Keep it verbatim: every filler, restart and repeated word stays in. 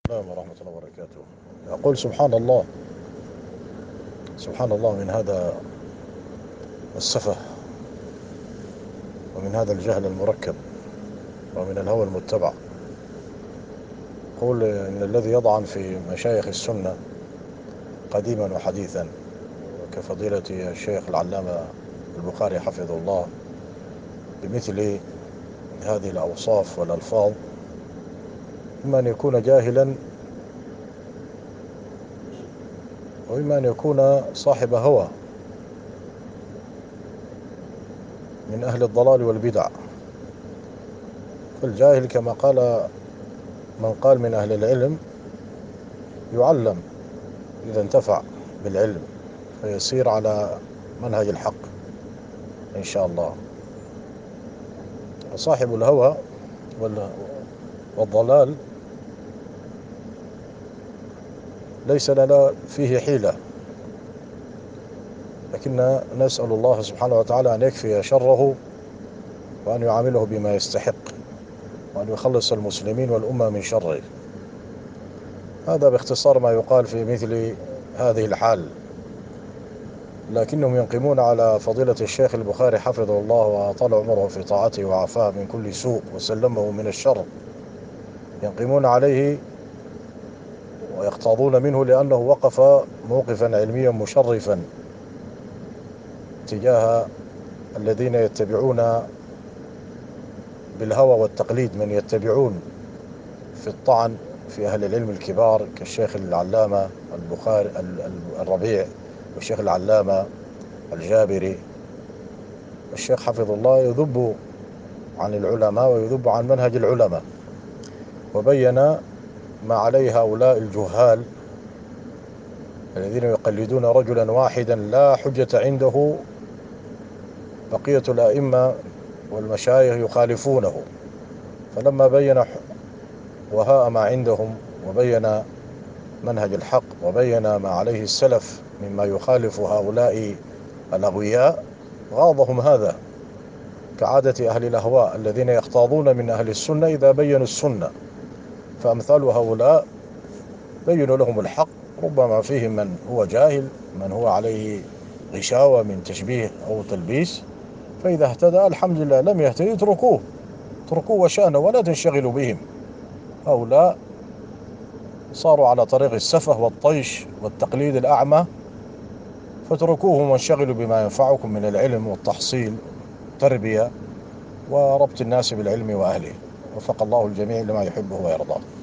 السلام ورحمة الله وبركاته. أقول سبحان الله، سبحان الله من هذا السفه، ومن هذا الجهل المركب، ومن الهوى المتبع. أقول إن الذي يطعن في مشايخ السنة قديما وحديثا كفضيلة الشيخ العلامة البخاري حفظه الله بمثل هذه الأوصاف والألفاظ إما أن يكون جاهلا، وإما أن يكون صاحب هوى من أهل الضلال والبدع. فالجاهل كما قال من قال من أهل العلم يعلم إذا انتفع بالعلم فيسير على منهج الحق إن شاء الله. وصاحب الهوى والضلال ليس لنا فيه حيلة، لكن نسأل الله سبحانه وتعالى أن يكفي شره، وأن يعامله بما يستحق، وأن يخلص المسلمين والأمة من شره. هذا باختصار ما يقال في مثل هذه الحال. لكنهم ينقمون على فضيلة الشيخ البخاري حفظه الله وأطال عمره في طاعته وعافاه من كل سوء وسلمه من الشر، ينقمون عليه ويقتاضون منه لأنه وقف موقفا علميا مشرفا تجاه الذين يتبعون بالهوى والتقليد، من يتبعون في الطعن في أهل العلم الكبار كالشيخ العلامة البخاري الربيع، والشيخ العلامة الجابري. الشيخ حفظ الله يذب عن العلماء ويذب عن منهج العلماء، وبين ما عليه هؤلاء الجهال الذين يقلدون رجلا واحدا لا حجة عنده، بقية الأئمة والمشايخ يخالفونه. فلما بين وهاء ما عندهم وبين منهج الحق وبين ما عليه السلف مما يخالف هؤلاء الأغوياء، غاضهم هذا، كعادة أهل الأهواء الذين يقتاضون من أهل السنة إذا بينوا السنة. فأمثال هؤلاء بينوا لهم الحق، ربما فيهم من هو جاهل، من هو عليه غشاوة من تشبيه أو تلبيس، فإذا اهتدى الحمد لله، لم يهتدي اتركوه اتركوه وشأنه ولا تنشغلوا بهم. هؤلاء صاروا على طريق السفه والطيش والتقليد الأعمى، فاتركوهم وانشغلوا بما ينفعكم من العلم والتحصيل والتربية وربط الناس بالعلم وأهله. وفق الله الجميع لما يحبه ويرضاه.